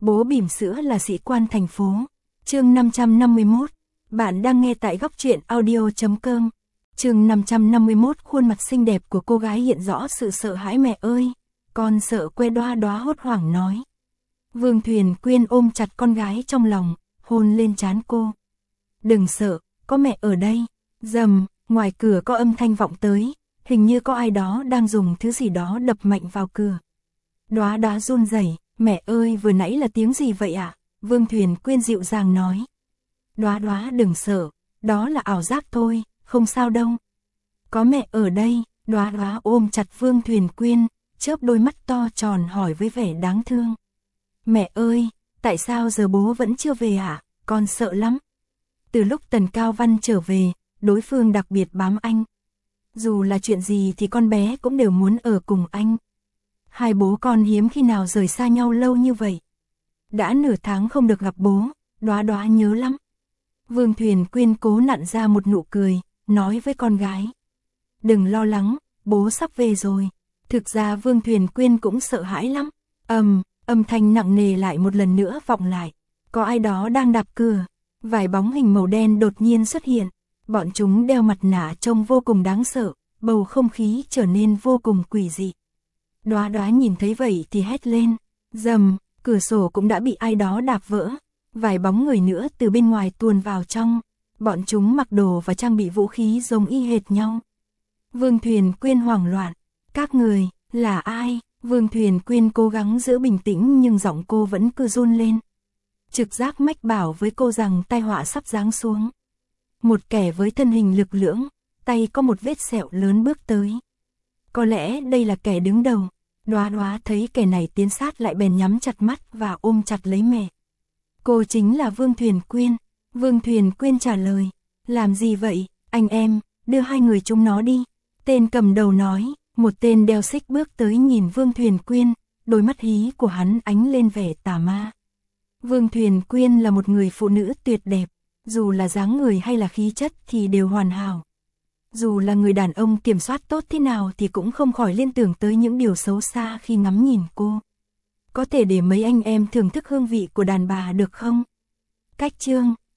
Bố bỉm sữa là sĩ quan thành phố. Chương 551. Bạn đang nghe tại góc truyện audio.com. Chương 551. Khuôn mặt xinh đẹp của cô gái hiện rõ sự sợ hãi. Mẹ ơi, con sợ. Que Đoá Đoá hốt hoảng nói. Vương Thuyền Quyên ôm chặt con gái trong lòng, hôn lên trán cô. Đừng sợ, có mẹ ở đây. Rầm, ngoài cửa có âm thanh vọng tới, hình như có ai đó đang dùng thứ gì đó đập mạnh vào cửa. Đoá Đoá run rẩy. Mẹ ơi, vừa nãy là tiếng gì vậy ạ? Vương Thuyền Quyên dịu dàng nói. Đoá Đoá đừng sợ, đó là ảo giác thôi, không sao đâu. Có mẹ ở đây. Đoá Đoá ôm chặt Vương Thuyền Quyên, chớp đôi mắt to tròn hỏi với vẻ đáng thương. Mẹ ơi, tại sao giờ bố vẫn chưa về ạ? Con sợ lắm. Từ lúc Tần Cao Văn trở về, đối phương đặc biệt bám anh. Dù là chuyện gì thì con bé cũng đều muốn ở cùng anh. Hai bố con hiếm khi nào rời xa nhau lâu như vậy. Đã nửa tháng không được gặp bố, Đoá Đoá nhớ lắm. Vương Thuyền Quyên cố nặn ra một nụ cười, nói với con gái. Đừng lo lắng, bố sắp về rồi. Thực ra Vương Thuyền Quyên cũng sợ hãi lắm. Âm thanh nặng nề lại một lần nữa vọng lại. Có ai đó đang đạp cửa. Vài bóng hình màu đen đột nhiên xuất hiện. Bọn chúng đeo mặt nạ trông vô cùng đáng sợ, bầu không khí trở nên vô cùng quỷ dị. Đoá Đoá nhìn thấy vậy thì hét lên. Rầm, cửa sổ cũng đã bị ai đó đạp vỡ. Vài bóng người nữa từ bên ngoài tuôn vào trong. Bọn chúng mặc đồ và trang bị vũ khí giống y hệt nhau. Vương Thuyền Quyên hoảng loạn. Các người, là ai? Vương Thuyền Quyên cố gắng giữ bình tĩnh nhưng giọng cô vẫn cứ run lên. Trực giác mách bảo với cô rằng tai họa sắp giáng xuống. Một kẻ với thân hình lực lưỡng, tay có một vết sẹo lớn bước tới. Có lẽ đây là kẻ đứng đầu. Đoá Đoá thấy kẻ này tiến sát lại bèn nhắm chặt mắt và ôm chặt lấy mẹ. Cô chính là Vương Thuyền Quyên. Vương Thuyền Quyên trả lời. Làm gì vậy, anh em, đưa hai người chúng nó đi. Tên cầm đầu nói. Một tên đeo xích bước tới nhìn Vương Thuyền Quyên, đôi mắt hí của hắn ánh lên vẻ tà ma. Vương Thuyền Quyên là một người phụ nữ tuyệt đẹp, dù là dáng người hay là khí chất thì đều hoàn hảo. Dù là người đàn ông kiểm soát tốt thế nào thì cũng không khỏi liên tưởng tới những điều xấu xa khi ngắm nhìn cô. Có thể để mấy anh em thưởng thức hương vị của đàn bà được không? Cách chương